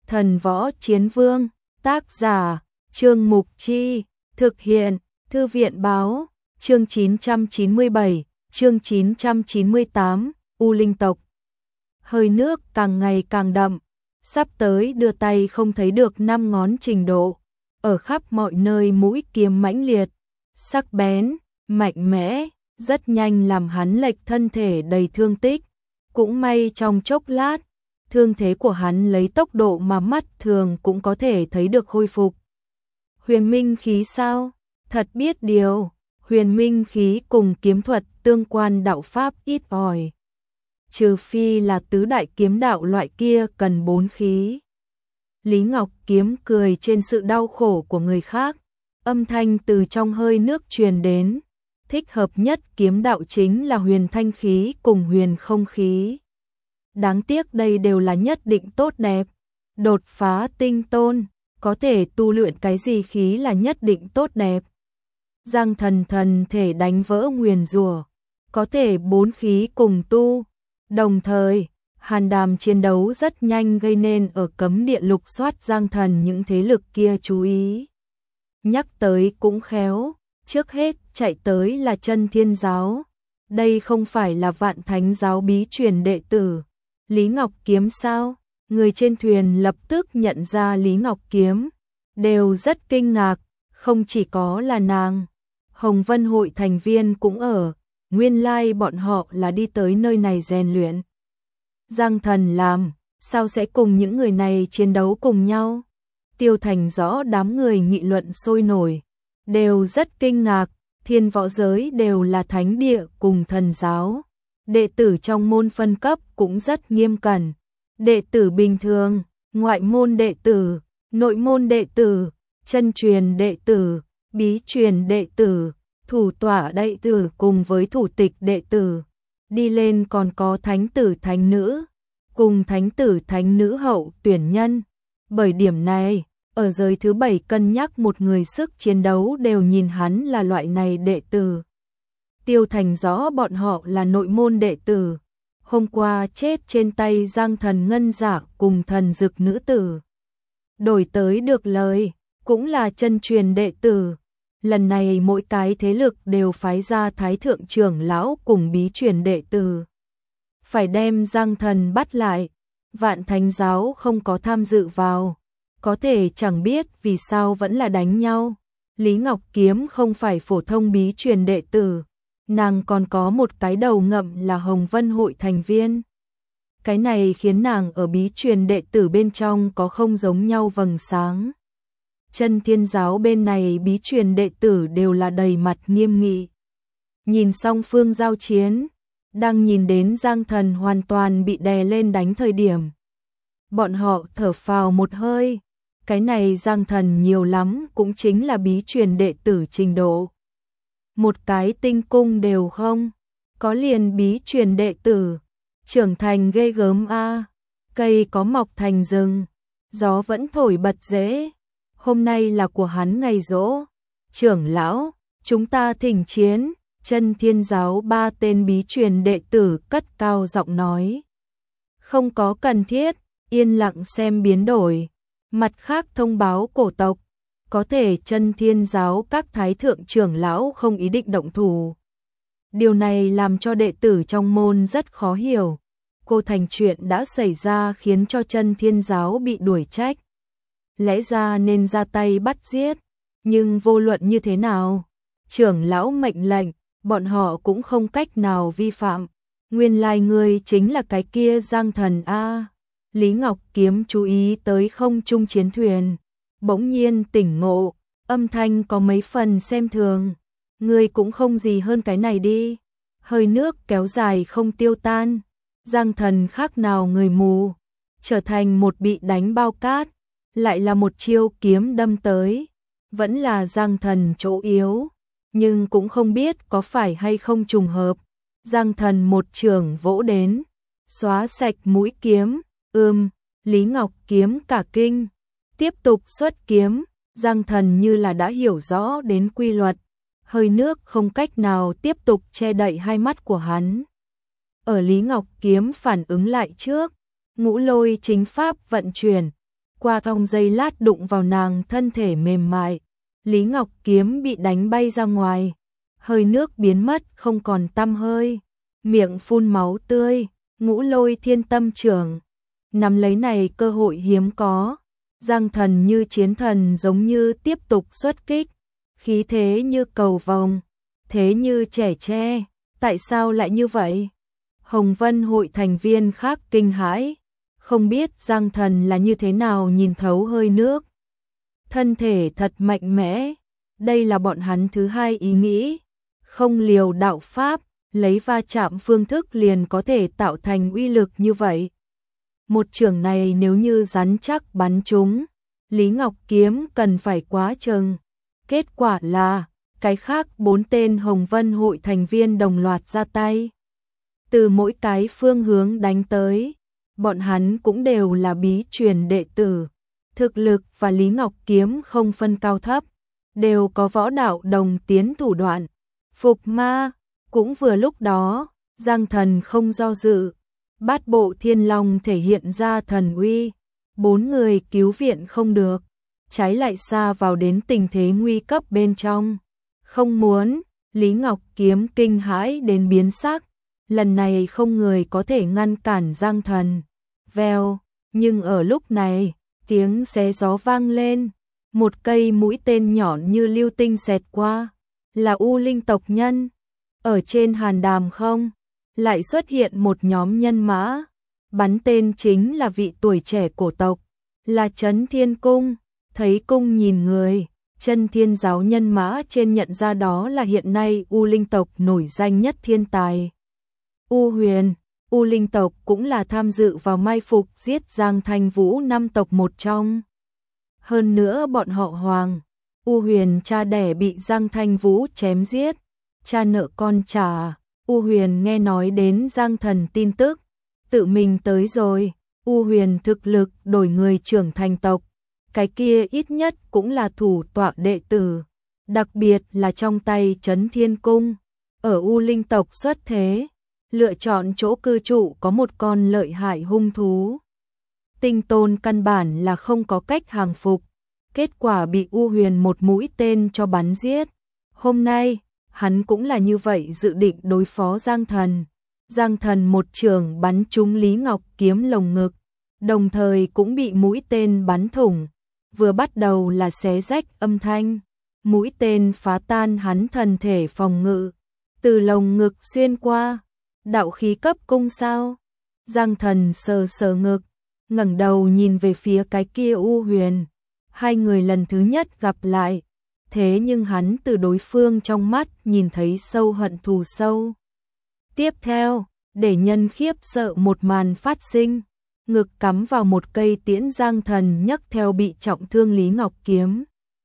Thần Võ Chiến Vương, tác giả, Trương Mục Chi, thực hiện, Thư viện Báo, chương 997, chương 998, U Linh Tộc. Hơi nước càng ngày càng đậm, sắp tới đưa tay không thấy được 5 ngón trình độ, ở khắp mọi nơi mũi kiếm mãnh liệt, sắc bén, mạnh mẽ, rất nhanh làm hắn lệch thân thể đầy thương tích. Cũng may trong chốc lát, thương thế của hắn lấy tốc độ mà mắt thường cũng có thể thấy được khôi phục. Huyền minh khí sao? Thật biết điều, huyền minh khí cùng kiếm thuật tương quan đạo pháp ít ỏi. Trừ phi là tứ đại kiếm đạo loại kia cần 4 khí. Lý Ngọc Kiếm cười trên sự đau khổ của người khác, âm thanh từ trong hơi nước truyền đến. Thích hợp nhất kiếm đạo chính là huyền thanh khí cùng huyền không khí. Đáng tiếc đây đều là nhất định tốt đẹp. Đột phá tinh tôn, có thể tu luyện cái gì khí là nhất định tốt đẹp. Giang thần thần thể đánh vỡ nguyền rủa, có thể 4 khí cùng tu. Đồng thời, hàn đàm chiến đấu rất nhanh gây nên ở cấm địa lục soát Giang thần những thế lực kia chú ý. Nhắc tới cũng khéo, trước hết chạy tới là Chân Thiên Giáo. Đây không phải là Vạn Thánh Giáo bí truyền đệ tử. Lý Ngọc Kiếm sao? Người trên thuyền lập tức nhận ra Lý Ngọc Kiếm, đều rất kinh ngạc, không chỉ có là nàng. Hồng Vân hội thành viên cũng ở, nguyên lai bọn họ là đi tới nơi này rèn luyện. Giang thần làm, sao sẽ cùng những người này chiến đấu cùng nhau? Tiêu Thành rõ đám người nghị luận sôi nổi, đều rất kinh ngạc, thiên võ giới đều là thánh địa cùng thần giáo. Đệ tử trong môn phân cấp cũng rất nghiêm cẩn. Đệ tử bình thường, ngoại môn đệ tử, nội môn đệ tử, chân truyền đệ tử, bí truyền đệ tử, thủ tọa đệ tử cùng với thủ tịch đệ tử. Đi lên còn có thánh tử thánh nữ, cùng thánh tử thánh nữ hậu tuyển nhân. Bởi điểm này, ở giới thứ 7 cân nhắc một người sức chiến đấu đều nhìn hắn là loại này đệ tử. Tiêu Thành rõ bọn họ là nội môn đệ tử. Hôm qua chết trên tay Giang thần ngân giả cùng thần dực nữ tử. Đổi tới được lời, cũng là chân truyền đệ tử. Lần này mỗi cái thế lực đều phái ra thái thượng trưởng lão cùng bí truyền đệ tử. Phải đem Giang thần bắt lại. Vạn Thánh Giáo không có tham dự vào. Có thể chẳng biết vì sao vẫn là đánh nhau. Lý Ngọc Kiếm không phải phổ thông bí truyền đệ tử. Nàng còn có một cái đầu ngậm là Hồng Vân hội thành viên. Cái này khiến nàng ở bí truyền đệ tử bên trong có không giống nhau vầng sáng. Chân Thiên Giáo bên này bí truyền đệ tử đều là đầy mặt nghiêm nghị. Nhìn song phương giao chiến, đang nhìn đến Giang thần hoàn toàn bị đè lên đánh thời điểm. Bọn họ thở phào một hơi, cái này Giang thần nhiều lắm cũng chính là bí truyền đệ tử trình độ. Một cái tinh cung đều không, có liền bí truyền đệ tử, trưởng thành ghê gớm a. Cây có mọc thành rừng, gió vẫn thổi bật rễ. Hôm nay là của hắn ngày giỗ. Trưởng lão, chúng ta thỉnh chiến. Chân Thiên Giáo 3 tên bí truyền đệ tử cất cao giọng nói. Không có cần thiết, yên lặng xem biến đổi. Mặt khác thông báo cổ tộc. Có thể Chân Thiên Giáo các thái thượng trưởng lão không ý định động thủ. Điều này làm cho đệ tử trong môn rất khó hiểu. Cô thành chuyện đã xảy ra khiến cho Chân Thiên Giáo bị đuổi trách. Lẽ ra nên ra tay bắt giết, nhưng vô luận như thế nào, trưởng lão mệnh lệnh, bọn họ cũng không cách nào vi phạm. Nguyên lai ngươi chính là cái kia Giang thần a. Lý Ngọc Kiếm chú ý tới không trung chiến thuyền. Bỗng nhiên tỉnh ngộ, âm thanh có mấy phần xem thường. Ngươi cũng không gì hơn cái này đi. Hơi nước kéo dài không tiêu tan. Giang thần khác nào người mù, trở thành một bị đánh bao cát. Lại là một chiêu kiếm đâm tới. Vẫn là Giang thần chỗ yếu, nhưng cũng không biết có phải hay không trùng hợp. Giang thần một trường vỗ đến, xóa sạch mũi kiếm. Lý Ngọc Kiếm cả kinh. Tiếp tục xuất kiếm, Giang thần như là đã hiểu rõ đến quy luật, hơi nước không cách nào tiếp tục che đậy hai mắt của hắn. Ở Lý Ngọc Kiếm phản ứng lại trước, ngũ lôi chính pháp vận chuyển, qua trong giây lát đụng vào nàng thân thể mềm mại. Lý Ngọc Kiếm bị đánh bay ra ngoài, hơi nước biến mất không còn tăm hơi, miệng phun máu tươi. Ngũ Lôi Thiên Tâm Trưởng nắm lấy này cơ hội hiếm có, Giang Thần như chiến thần giống như tiếp tục xuất kích, khí thế như cầu vồng, thế như trẻ tre. Tại sao lại như vậy? Hồng Vân hội thành viên khác kinh hãi, không biết Giang Thần là như thế nào nhìn thấu hơi nước. Thân thể thật mạnh mẽ, đây là bọn hắn thứ hai ý nghĩ, không liều đạo pháp, lấy va chạm phương thức liền có thể tạo thành uy lực như vậy. Một chưởng này nếu như rắn chắc bắn trúng, Lý Ngọc Kiếm cần phải quá chừng. Kết quả là, cái khác 4 tên Hồng Vân hội thành viên đồng loạt ra tay. Từ mỗi cái phương hướng đánh tới, bọn hắn cũng đều là bí truyền đệ tử. Thực lực và Lý Ngọc Kiếm không phân cao thấp, đều có võ đạo đồng tiến thủ đoạn. Phục ma, cũng vừa lúc đó, Giang Thần không do dự. Bát bộ thiên long thể hiện ra thần uy, 4 người cứu viện không được, trái lại xa vào đến tình thế nguy cấp bên trong. Không muốn, Lý Ngọc Kiếm kinh hãi đến biến sắc, lần này không người có thể ngăn cản Giang Thần. Vèo, nhưng ở lúc này, tiếng xé gió vang lên, một cây mũi tên nhọn như lưu tinh xẹt qua, là U Linh tộc nhân. Ở trên hàn đàm không, lại xuất hiện một nhóm nhân mã, bắn tên chính là vị tuổi trẻ cổ tộc, là Chấn Thiên Cung. Thấy cung nhìn người, Chân Thiên giáo nhân mã trên nhận ra đó là hiện nay U Linh tộc nổi danh nhất thiên tài. U Huyền, U Linh tộc cũng là tham dự vào mai phục giết Giang Thanh Vũ 5 tộc một trong. Hơn nữa bọn họ Hoàng, U Huyền cha đẻ bị Giang Thanh Vũ chém giết, cha nợ con trả. U Huyền nghe nói đến Giang Thần tin tức, tự mình tới rồi. U Huyền thực lực đổi người trưởng thành tộc, cái kia ít nhất cũng là thủ tọa đệ tử, đặc biệt là trong tay Chấn Thiên Cung. Ở U Linh tộc xuất thế, lựa chọn chỗ cư trụ có một con lợi hại hung thú. Tinh Tôn căn bản là không có cách hàng phục, kết quả bị U Huyền một mũi tên cho bắn giết. Hôm nay, hắn cũng là như vậy dự định đối phó Giang Thần. Giang Thần một trường bắn trúng Lý Ngọc Kiếm lồng ngực, đồng thời cũng bị mũi tên bắn thủng. Vừa bắt đầu là xé rách âm thanh, mũi tên phá tan hắn thần thể phòng ngự, từ lồng ngực xuyên qua. Đạo khí cấp cung sao? Giang Thần sờ sờ ngực, ngẩng đầu nhìn về phía cái kia U Huyền. Hai người lần thứ nhất gặp lại, thế nhưng hắn từ đối phương trong mắt nhìn thấy sâu hận thù sâu. Tiếp theo, để nhân khiếp sợ một màn phát sinh, ngực cắm vào một cây tiễn. Giang Thần nhấc theo bị trọng thương Lý Ngọc Kiếm,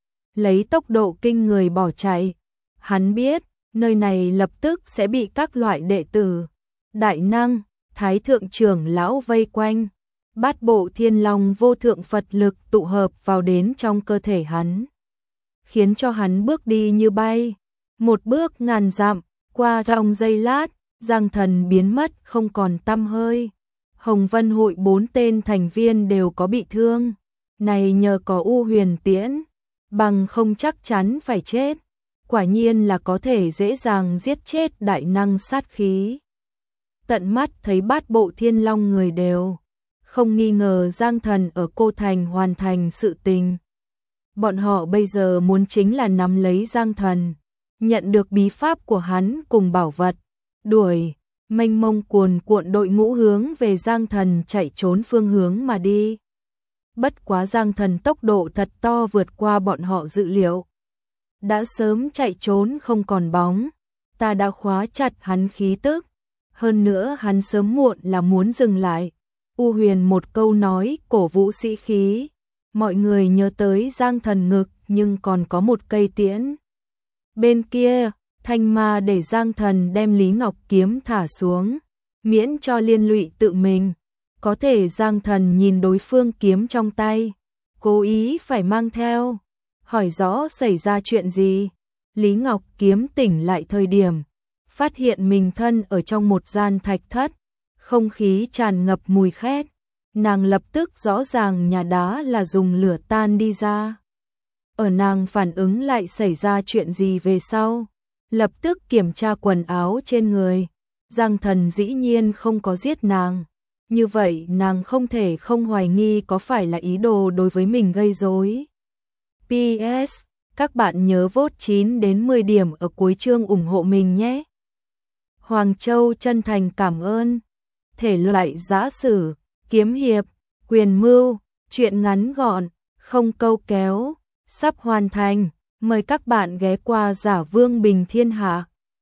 lấy tốc độ kinh người bỏ chạy. Hắn biết, nơi này lập tức sẽ bị các loại đệ tử, đại năng, thái thượng trưởng lão vây quanh. Bát bộ thiên long vô thượng Phật lực tụ hợp vào đến trong cơ thể hắn, khiến cho hắn bước đi như bay, một bước ngàn dặm. Qua trong giây lát, Giang Thần biến mất không còn tăm hơi. Hồng Vân hội 4 tên thành viên đều có bị thương, này nhờ có U Huyền tiễn, bằng không chắc chắn phải chết. Quả nhiên là có thể dễ dàng giết chết đại năng sát khí. Tận mắt thấy bát bộ thiên long người đều không nghi ngờ Giang Thần ở Cô Thành hoàn thành sự tình. Bọn họ bây giờ muốn chính là nắm lấy Giang Thần, nhận được bí pháp của hắn cùng bảo vật, đuổi mênh mông cuồn cuộn đội ngũ hướng về Giang Thần chạy trốn phương hướng mà đi. Bất quá Giang Thần tốc độ thật to vượt qua bọn họ dự liệu, đã sớm chạy trốn không còn bóng. Ta đã khóa chặt hắn khí tức, hơn nữa hắn sớm muộn là muốn dừng lại. U Huyền một câu nói cổ vũ sĩ khí, mọi người nhớ tới Giang Thần ngực nhưng còn có một cây tiễn. Bên kia, Thanh Ma để Giang Thần đem Lý Ngọc Kiếm thả xuống, miễn cho liên lụy tự mình. Có thể Giang Thần nhìn đối phương kiếm trong tay, cố ý phải mang theo, hỏi rõ xảy ra chuyện gì. Lý Ngọc Kiếm tỉnh lại thời điểm, phát hiện mình thân ở trong một gian thạch thất, không khí tràn ngập mùi khét, nàng lập tức rõ ràng nhà đá là dùng lửa tan đi ra. Ở nàng phản ứng lại xảy ra chuyện gì về sau, lập tức kiểm tra quần áo trên người. Giang Thần dĩ nhiên không có giết nàng. Như vậy nàng không thể không hoài nghi có phải là ý đồ đối với mình gây rối. PS, các bạn nhớ vote 9 đến 10 điểm ở cuối chương ủng hộ mình nhé. Hoàng Châu chân thành cảm ơn. Thể loại giã sử, kiếm hiệp, quyền mưu, truyện ngắn gọn, không câu kéo, sắp hoàn thành. Mời các bạn ghé qua Giả Vương Bình Thiên Hạ.